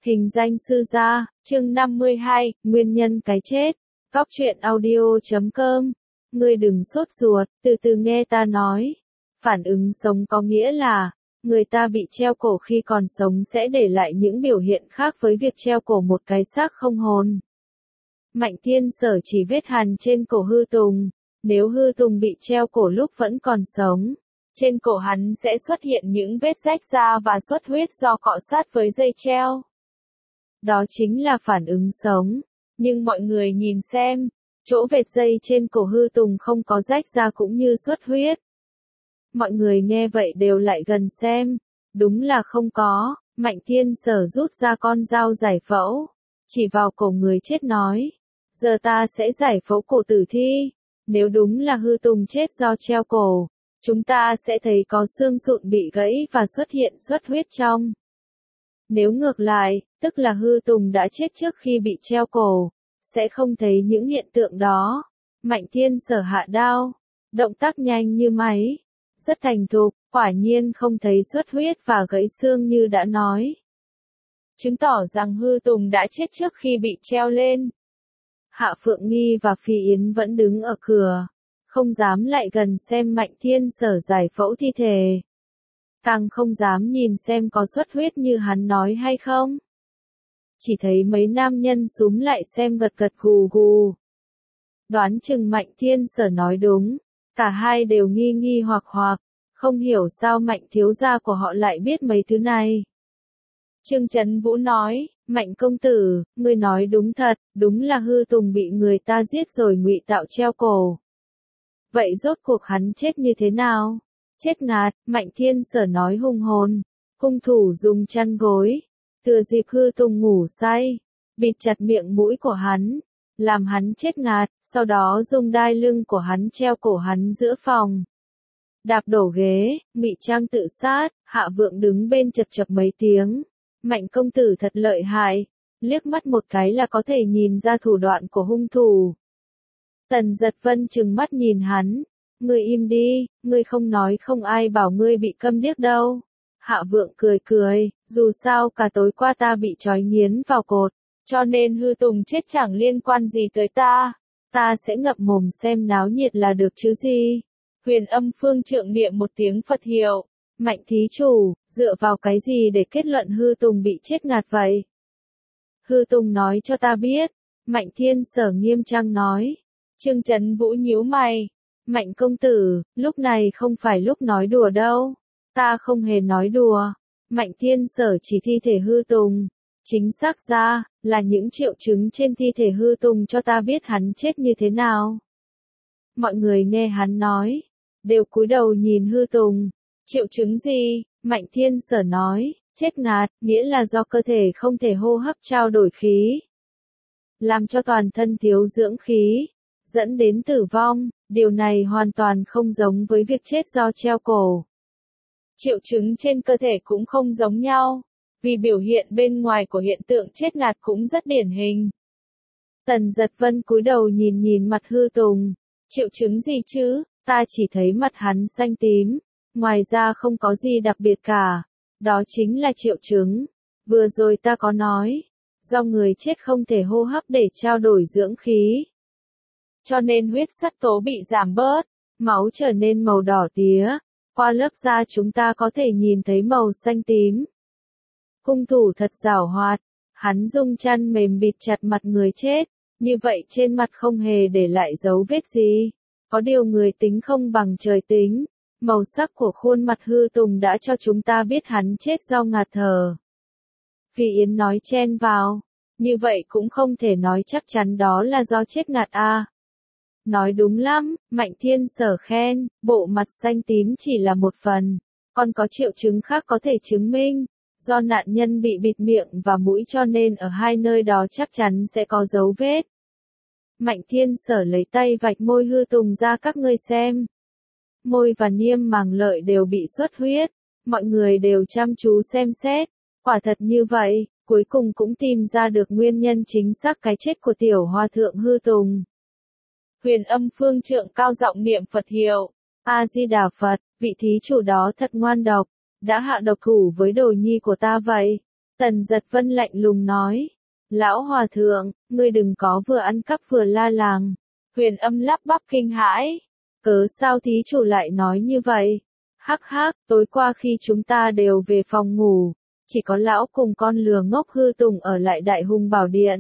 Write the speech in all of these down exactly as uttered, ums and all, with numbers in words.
Hình danh sư gia, chương năm mươi hai, nguyên nhân cái chết. Góc truyện audio chấm com. Ngươi đừng sốt ruột, từ từ nghe ta nói. Phản ứng sống có nghĩa là, người ta bị treo cổ khi còn sống sẽ để lại những biểu hiện khác với việc treo cổ một cái xác không hồn. Mạnh Thiên Sở chỉ vết hằn trên cổ Hư Tùng. Nếu Hư Tùng bị treo cổ lúc vẫn còn sống, trên cổ hắn sẽ xuất hiện những vết rách da và xuất huyết do cọ sát với dây treo. Đó chính là phản ứng sống. Nhưng mọi người nhìn xem, chỗ vệt dây trên cổ Hư Tùng không có rách da cũng như xuất huyết. Mọi người nghe vậy đều lại gần xem. Đúng là không có. Mạnh Thiên Sở rút ra con dao giải phẫu, chỉ vào cổ người chết nói. Giờ ta sẽ giải phẫu cổ tử thi. Nếu đúng là Hư Tùng chết do treo cổ, chúng ta sẽ thấy có xương sụn bị gãy và xuất hiện xuất huyết trong. Nếu ngược lại, tức là Hư Tùng đã chết trước khi bị treo cổ, sẽ không thấy những hiện tượng đó. Mạnh Thiên Sở hạ đao, động tác nhanh như máy, rất thành thục, quả nhiên không thấy xuất huyết và gãy xương như đã nói. Chứng tỏ rằng Hư Tùng đã chết trước khi bị treo lên. Hạ Phượng Nghi và Phi Yến vẫn đứng ở cửa, không dám lại gần xem Mạnh Thiên Sở giải phẫu thi thể. Càng không dám nhìn xem có xuất huyết như hắn nói hay không. Chỉ thấy mấy nam nhân xúm lại xem gật gật gù gù. Đoán chừng Mạnh Thiên Sở nói đúng, cả hai đều nghi nghi hoặc hoặc, không hiểu sao Mạnh thiếu gia của họ lại biết mấy thứ này. Trương Chấn Vũ nói, Mạnh công tử, ngươi nói đúng thật, đúng là Hư Tùng bị người ta giết rồi ngụy tạo treo cổ. Vậy rốt cuộc hắn chết như thế nào? Chết ngạt, Mạnh Thiên Sở nói hùng hồn. Hung thủ dùng chăn gối, thừa dịp Hư Tùng ngủ say, bịt chặt miệng mũi của hắn, làm hắn chết ngạt, sau đó dùng đai lưng của hắn treo cổ hắn giữa phòng. Đạp đổ ghế, ngụy trang tự sát. Hạ Vượng đứng bên chật chật mấy tiếng. Mạnh công tử thật lợi hại, liếc mắt một cái là có thể nhìn ra thủ đoạn của hung thủ. Tần Giật Vân trừng mắt nhìn hắn. Ngươi im đi, ngươi không nói không ai bảo ngươi bị câm điếc đâu. Hạ Vượng cười cười, dù sao cả tối qua ta bị trói nghiến vào cột, cho nên Hư Tùng chết chẳng liên quan gì tới ta. Ta sẽ ngậm mồm xem náo nhiệt là được chứ gì. Huyền Âm Phương trượng niệm một tiếng Phật hiệu. Mạnh thí chủ, dựa vào cái gì để kết luận Hư Tùng bị chết ngạt vậy? Hư Tùng nói cho ta biết. Mạnh Thiên Sở nghiêm trang nói. Trương Chấn Vũ nhíu mày. Mạnh công tử, lúc này không phải lúc nói đùa đâu. Ta không hề nói đùa. Mạnh Thiên Sở chỉ thi thể Hư Tùng. Chính xác ra, là những triệu chứng trên thi thể Hư Tùng cho ta biết hắn chết như thế nào. Mọi người nghe hắn nói, đều cúi đầu nhìn Hư Tùng. Triệu chứng gì? Mạnh Thiên Sở nói, chết ngạt, nghĩa là do cơ thể không thể hô hấp trao đổi khí, làm cho toàn thân thiếu dưỡng khí, dẫn đến tử vong. Điều này hoàn toàn không giống với việc chết do treo cổ. Triệu chứng trên cơ thể cũng không giống nhau, vì biểu hiện bên ngoài của hiện tượng chết ngạt cũng rất điển hình. Tần Giật Vân cúi đầu nhìn nhìn mặt Hư Tùng. Triệu chứng gì chứ? Ta chỉ thấy mặt hắn xanh tím, ngoài ra không có gì đặc biệt cả. Đó chính là triệu chứng. Vừa rồi ta có nói, do người chết không thể hô hấp để trao đổi dưỡng khí, cho nên huyết sắc tố bị giảm bớt, máu trở nên màu đỏ tía. Qua lớp da chúng ta có thể nhìn thấy màu xanh tím. Hung thủ thật giảo hoạt, hắn dùng chăn mềm bịt chặt mặt người chết, như vậy trên mặt không hề để lại dấu vết gì. Có điều người tính không bằng trời tính, màu sắc của khuôn mặt Hư Tùng đã cho chúng ta biết hắn chết do ngạt thở. Phi Yến nói chen vào, như vậy cũng không thể nói chắc chắn đó là do chết ngạt à. Nói đúng lắm, Mạnh Thiên Sở khen, bộ mặt xanh tím chỉ là một phần, còn có triệu chứng khác có thể chứng minh, do nạn nhân bị bịt miệng và mũi cho nên ở hai nơi đó chắc chắn sẽ có dấu vết. Mạnh Thiên Sở lấy tay vạch môi Hư Tùng ra các ngươi xem. Môi và niêm màng lợi đều bị xuất huyết, mọi người đều chăm chú xem xét, quả thật như vậy, cuối cùng cũng tìm ra được nguyên nhân chính xác cái chết của tiểu hòa thượng Hư Tùng. Huyền Âm Phương trượng cao giọng niệm Phật hiệu. A Di Đà Phật, vị thí chủ đó thật ngoan độc, đã hạ độc thủ với đồ nhi của ta vậy. Tần Giật Vân lạnh lùng nói. Lão hòa thượng, ngươi đừng có vừa ăn cắp vừa la làng. Huyền Âm lắp bắp kinh hãi. Cớ sao thí chủ lại nói như vậy? Hắc hắc, tối qua khi chúng ta đều về phòng ngủ, chỉ có lão cùng con lừa ngốc Hư Tùng ở lại Đại Hùng Bảo Điện.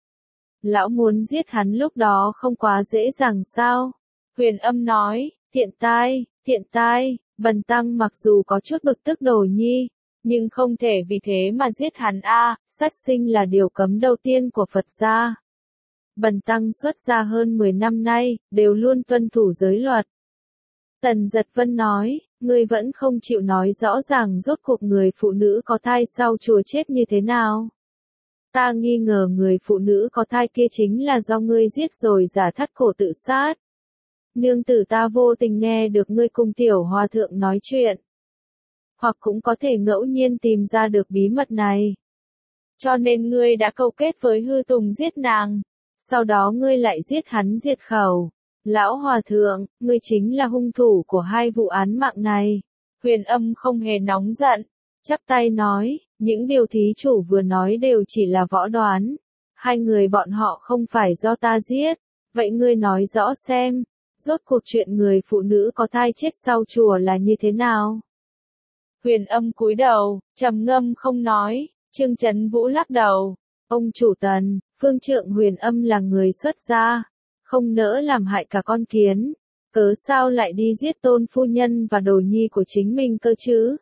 Lão muốn giết hắn lúc đó không quá dễ dàng sao? Huyền Âm nói, thiện tai, thiện tai, Bần tăng mặc dù có chút bực tức Đồ Nhi, nhưng không thể vì thế mà giết hắn a, sát sinh là điều cấm đầu tiên của Phật gia. Bần tăng xuất gia hơn mười năm nay, đều luôn tuân thủ giới luật. Tần Giật Vân nói, ngươi vẫn không chịu nói rõ ràng rốt cuộc người phụ nữ có thai sau chùa chết như thế nào. Ta nghi ngờ người phụ nữ có thai kia chính là do ngươi giết rồi giả thắt cổ tự sát. Nương tử ta vô tình nghe được ngươi cùng tiểu hòa thượng nói chuyện. Hoặc cũng có thể ngẫu nhiên tìm ra được bí mật này. Cho nên ngươi đã câu kết với Hư Tùng giết nàng. Sau đó ngươi lại giết hắn diệt khẩu. Lão hòa thượng, ngươi chính là hung thủ của hai vụ án mạng này. Huyền Âm không hề nóng giận. Chắp tay nói, những điều thí chủ vừa nói đều chỉ là võ đoán. Hai người bọn họ không phải do ta giết. Vậy ngươi nói rõ xem, rốt cuộc chuyện người phụ nữ có thai chết sau chùa là như thế nào? Huyền Âm cúi đầu, trầm ngâm không nói. Trương Chấn Vũ lắc đầu. Ông chủ Tần, phương trượng Huyền Âm là người xuất gia, không nỡ làm hại cả con kiến. Cớ sao lại đi giết Tôn phu nhân và Đồ Nhi của chính mình cơ chứ?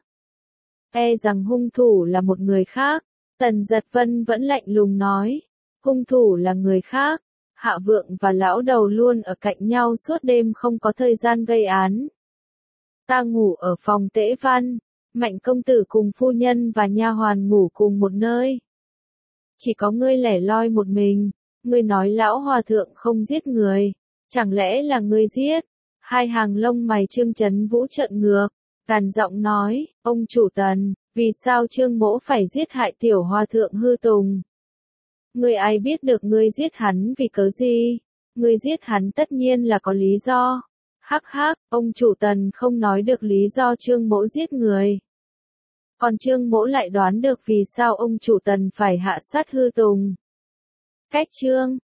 E rằng hung thủ là một người khác. Tần Giật Vân vẫn lạnh lùng nói. Hung thủ là người khác. Hạ Vượng và lão đầu luôn ở cạnh nhau suốt đêm không có thời gian gây án. Ta ngủ ở phòng Tễ Văn. Mạnh công tử cùng phu nhân và nha hoàn ngủ cùng một nơi. Chỉ có ngươi lẻ loi một mình. Ngươi nói lão hòa thượng không giết người. Chẳng lẽ là ngươi giết? Hai hàng lông mày Trương Chấn Vũ trợn ngược. Càn giọng nói, ông chủ Tần, vì sao Trương mỗ phải giết hại tiểu hòa thượng Hư Tùng? Ngươi ai biết được ngươi giết hắn vì cớ gì? Ngươi giết hắn tất nhiên là có lý do. Hắc hắc, ông chủ Tần không nói được lý do Trương mỗ giết người. Còn Trương mỗ lại đoán được vì sao ông chủ Tần phải hạ sát Hư Tùng. Cách Trương,